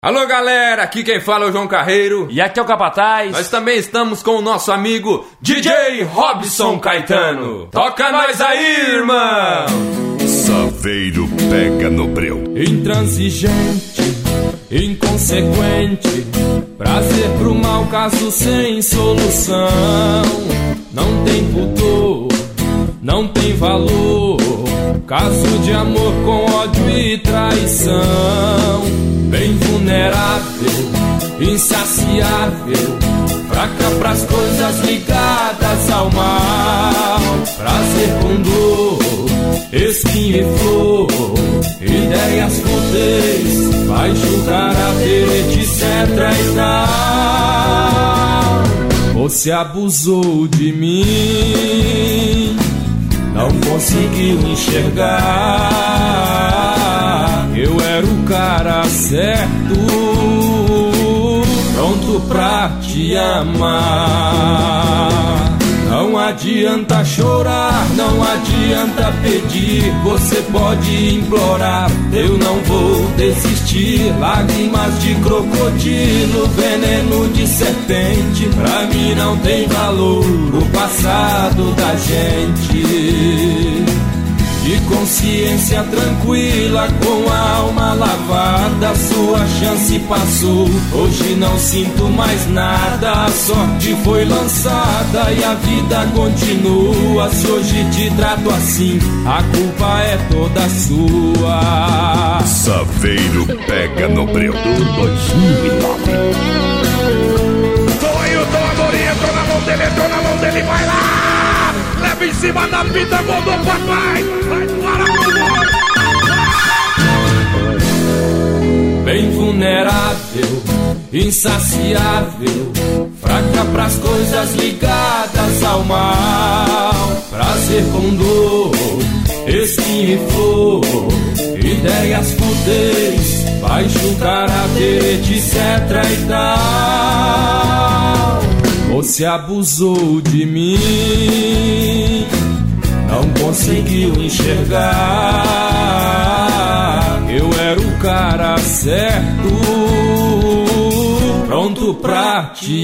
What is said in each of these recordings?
Alô galera, aqui quem fala é o João Carreiro. E aqui é o Capataz. Nós também estamos com o nosso amigo DJ Robson Caetano. Toca nós aí, irmão! Saveiro pega no breu. Intransigente, inconsequente, prazer pro mau caso sem solução. Não tem pudor, não tem valor, caso de amor com ódio e traição. Bem vulnerável, insaciável, fraca pras coisas ligadas ao mal. Prazer com dor, espinho e flor, ideias fúteis, vai julgar a ver, etc e tal. Você abusou de mim, não conseguiu enxergar. Eu era o cara certo, pronto pra te amar. Não adianta chorar, não adianta pedir, você pode implorar, eu não vou desistir. Lágrimas de crocodilo, veneno de serpente, pra mim não tem valor o passado da gente. De consciência tranquila, com a alma lavada, sua chance passou, hoje não sinto mais nada. A sorte foi lançada e a vida continua. Se hoje te trato assim, a culpa é toda sua. Saveiro pega no breu. 2009. Tô aí, eu tô amorinha, tô na mão dele, vai lá! Leva em cima da fita, gol do papai! Vai para bem vulnerável, insaciável, fraca pras coisas ligadas ao mal. Prazer com dor, espinho e flor, ideias fúteis, vai julgar a ver, etc e tal. Você abusou de mim, não conseguiu enxergar. Eu era o cara certo, pronto pra te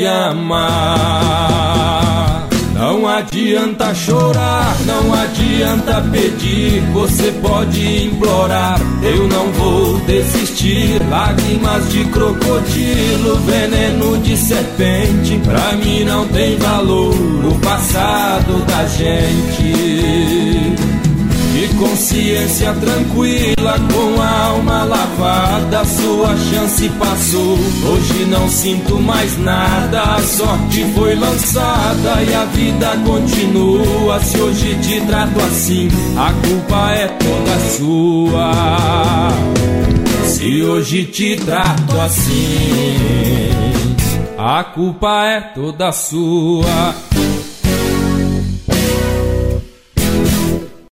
amar. Não adianta chorar, não adianta pedir, você pode implorar, eu não vou desistir. Lágrimas de crocodilo, veneno de serpente, pra mim não tem valor o passado da gente. De consciência tranquila, com a alma lavada, sua chance passou, hoje não sinto mais nada. A sorte foi lançada e a vida continua. Se hoje te trato assim, a culpa é toda sua. Se hoje te trato assim, a culpa é toda sua.